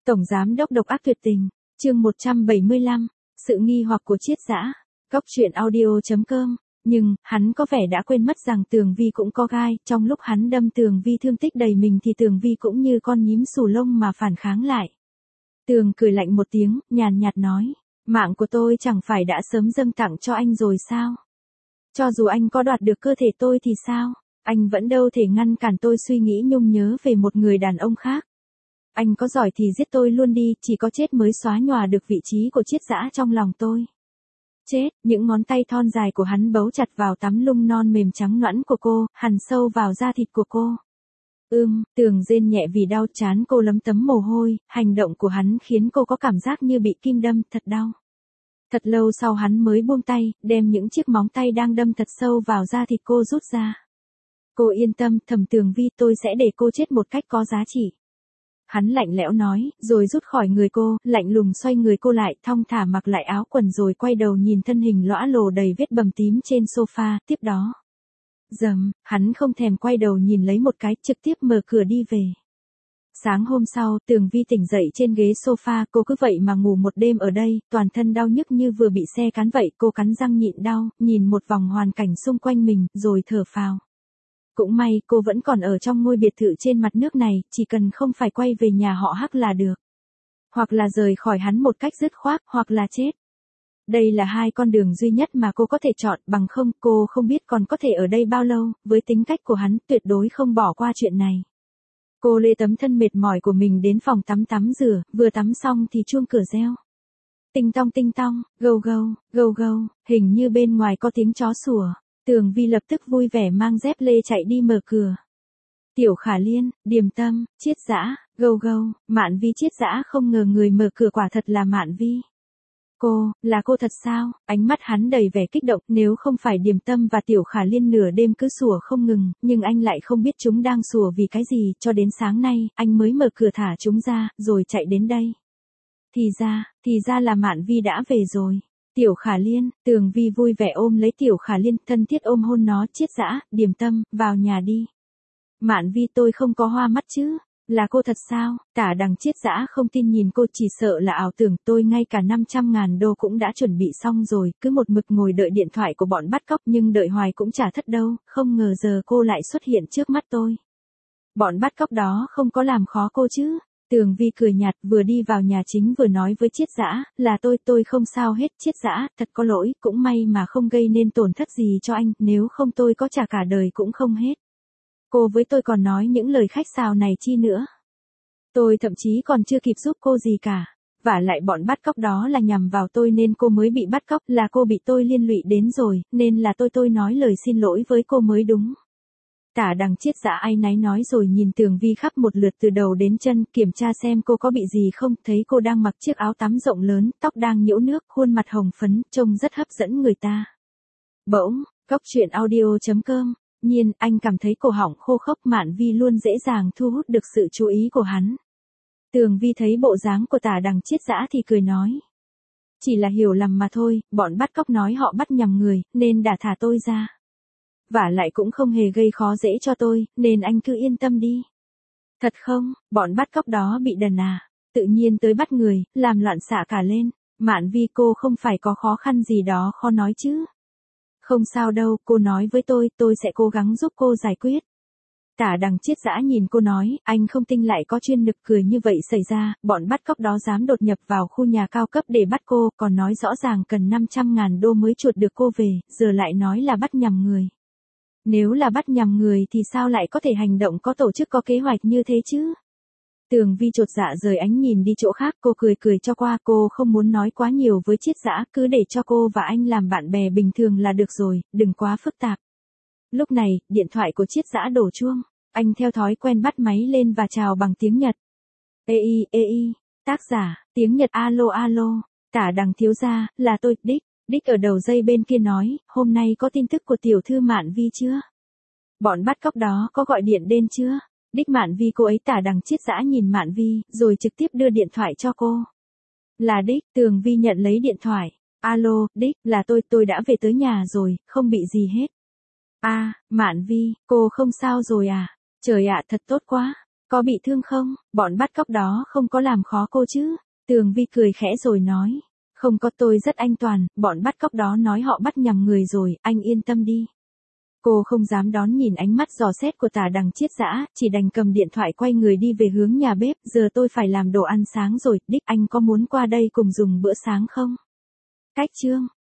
Tổng giám đốc độc ác tuyệt tình, chương 175, sự nghi hoặc của Triết Dã, Cóc truyện audio.com, nhưng, hắn có vẻ đã quên mất rằng Tường Vi cũng có gai, trong lúc hắn đâm Tường Vi thương tích đầy mình thì Tường Vi cũng như con nhím xù lông mà phản kháng lại. Tường cười lạnh một tiếng, nhàn nhạt nói, mạng của tôi chẳng phải đã sớm dâng tặng cho anh rồi sao? Cho dù anh có đoạt được cơ thể tôi thì sao? Anh vẫn đâu thể ngăn cản tôi suy nghĩ nhung nhớ về một người đàn ông khác. Anh có giỏi thì giết tôi luôn đi, chỉ có chết mới xóa nhòa được vị trí của Triết Dã trong lòng tôi. Chết, những ngón tay thon dài của hắn bấu chặt vào tấm lưng non mềm trắng nõn của cô, hằn sâu vào da thịt của cô. Tường rên nhẹ vì đau, trán cô lấm tấm mồ hôi, hành động của hắn khiến cô có cảm giác như bị kim đâm, thật đau. Thật lâu sau hắn mới buông tay, đem những chiếc móng tay đang đâm thật sâu vào da thịt cô rút ra. Cô yên tâm, Thẩm Tường Vi, tôi sẽ để cô chết một cách có giá trị. Hắn lạnh lẽo nói, rồi rút khỏi người cô, lạnh lùng xoay người cô lại, thong thả mặc lại áo quần rồi quay đầu nhìn thân hình lõa lồ đầy vết bầm tím trên sofa, tiếp đó. Hắn không thèm quay đầu nhìn lấy một cái, trực tiếp mở cửa đi về. Sáng hôm sau, Tường Vi tỉnh dậy trên ghế sofa, cô cứ vậy mà ngủ một đêm ở đây, toàn thân đau nhức như vừa bị xe cán vậy, cô cắn răng nhịn đau, nhìn một vòng hoàn cảnh xung quanh mình, rồi thở phào. Cũng may, cô vẫn còn ở trong ngôi biệt thự trên mặt nước này, chỉ cần không phải quay về nhà họ Hắc là được. Hoặc là rời khỏi hắn một cách dứt khoát, hoặc là chết. Đây là hai con đường duy nhất mà cô có thể chọn, bằng không, cô không biết còn có thể ở đây bao lâu, với tính cách của hắn, tuyệt đối không bỏ qua chuyện này. Cô lê tấm thân mệt mỏi của mình đến phòng tắm rửa, vừa tắm xong thì chuông cửa reo. Tinh tong, gâu gâu, hình như bên ngoài có tiếng chó sủa. Tường Vi lập tức vui vẻ mang dép lê chạy đi mở cửa. Tiểu Khả Liên, Điềm Tâm, Triết Dã, gâu, Mạn Vi. Triết Dã không ngờ người mở cửa quả thật là Mạn Vi. Là cô thật sao? Ánh mắt hắn đầy vẻ kích động, nếu không phải Điềm Tâm và Tiểu Khả Liên nửa đêm cứ sủa không ngừng, nhưng anh lại không biết chúng đang sủa vì cái gì, cho đến sáng nay, anh mới mở cửa thả chúng ra, rồi chạy đến đây. Thì ra là Mạn Vi đã về rồi. Tiểu Khả Liên, Tường Vi vui vẻ ôm lấy Tiểu Khả Liên, thân thiết ôm hôn nó. Triết Dã, Điềm Tâm, vào nhà đi. Mạn Vi, tôi không có hoa mắt chứ? Là cô thật sao? Tả Đằng. Triết Dã không tin nhìn cô, chỉ sợ là ảo tưởng, tôi ngay cả 500.000 đô cũng đã chuẩn bị xong rồi, cứ một mực ngồi đợi điện thoại của bọn bắt cóc nhưng đợi hoài cũng chả thất đâu, không ngờ giờ cô lại xuất hiện trước mắt tôi. Bọn bắt cóc đó không có làm khó cô chứ? Tường Vi cười nhạt, vừa đi vào nhà chính vừa nói với Triết Dã, là tôi không sao hết. Triết Dã, thật có lỗi, cũng may mà không gây nên tổn thất gì cho anh, nếu không tôi có trả cả đời cũng không hết. Cô với tôi còn nói những lời khách sáo này chi nữa. Tôi thậm chí còn chưa kịp giúp cô gì cả. Vả lại bọn bắt cóc đó là nhằm vào tôi nên cô mới bị bắt cóc, là cô bị tôi liên lụy đến rồi, nên là tôi nói lời xin lỗi với cô mới đúng. Tả Đằng. Triết Dã áy náy nói rồi nhìn Tường Vi khắp một lượt từ đầu đến chân, kiểm tra xem cô có bị gì không, thấy cô đang mặc chiếc áo tắm rộng lớn, tóc đang nhiễu nước, khuôn mặt hồng phấn, trông rất hấp dẫn người ta. Bỗng, Cóc truyện audio.com, nhiên, anh cảm thấy cổ họng khô khốc. Mạn Vi luôn dễ dàng thu hút được sự chú ý của hắn. Tường Vi thấy bộ dáng của Tả Đằng. Triết Dã thì cười nói. Chỉ là hiểu lầm mà thôi, bọn bắt cóc nói họ bắt nhầm người, nên đã thả tôi ra. Vả lại cũng không hề gây khó dễ cho tôi, nên anh cứ yên tâm đi. Thật không, bọn bắt cóc đó bị đần à? Tự nhiên tới bắt người, làm loạn xạ cả lên. Mạn Vi, cô không phải có khó khăn gì đó khó nói chứ? Không sao đâu, cô nói với tôi sẽ cố gắng giúp cô giải quyết. Tả Đằng. Triết Dã nhìn cô nói, anh không tin lại có chuyên nực cười như vậy xảy ra, bọn bắt cóc đó dám đột nhập vào khu nhà cao cấp để bắt cô, còn nói rõ ràng cần 500.000 đô mới chuột được cô về, giờ lại nói là bắt nhầm người. Nếu là bắt nhầm người thì sao lại có thể hành động có tổ chức có kế hoạch như thế chứ? Tường Vi chột dạ rời ánh nhìn đi chỗ khác, cô cười cho qua, cô không muốn nói quá nhiều với Triết Dã, cứ để cho cô và anh làm bạn bè bình thường là được rồi, đừng quá phức tạp. Lúc này, điện thoại của Triết Dã đổ chuông, anh theo thói quen bắt máy lên và chào bằng tiếng Nhật. Ê, tác giả, tiếng Nhật. Alo, Tả Đằng thiếu gia, là tôi, Đích ở đầu dây bên kia nói, hôm nay có tin tức của tiểu thư Mạn Vi chưa? Bọn bắt cóc đó có gọi điện đến chưa? Đích. Mạn Vi, cô ấy. Tả Đằng. Triết Dã nhìn Mạn Vi, rồi trực tiếp đưa điện thoại cho cô. Là Đích. Tường Vi nhận lấy điện thoại. Alo, Đích, là tôi đã về tới nhà rồi, không bị gì hết. À, Mạn Vi, cô không sao rồi à? Trời ạ, thật tốt quá. Có bị thương không? Bọn bắt cóc đó không có làm khó cô chứ? Tường Vi cười khẽ rồi nói. Không có, tôi rất an toàn, bọn bắt cóc đó nói họ bắt nhầm người rồi, anh yên tâm đi. Cô không dám đón nhìn ánh mắt dò xét của Tả Đằng Chiết Dã, chỉ đành cầm điện thoại quay người đi về hướng nhà bếp. Giờ tôi phải làm đồ ăn sáng rồi, đích anh có muốn qua đây cùng dùng bữa sáng không? Cách chương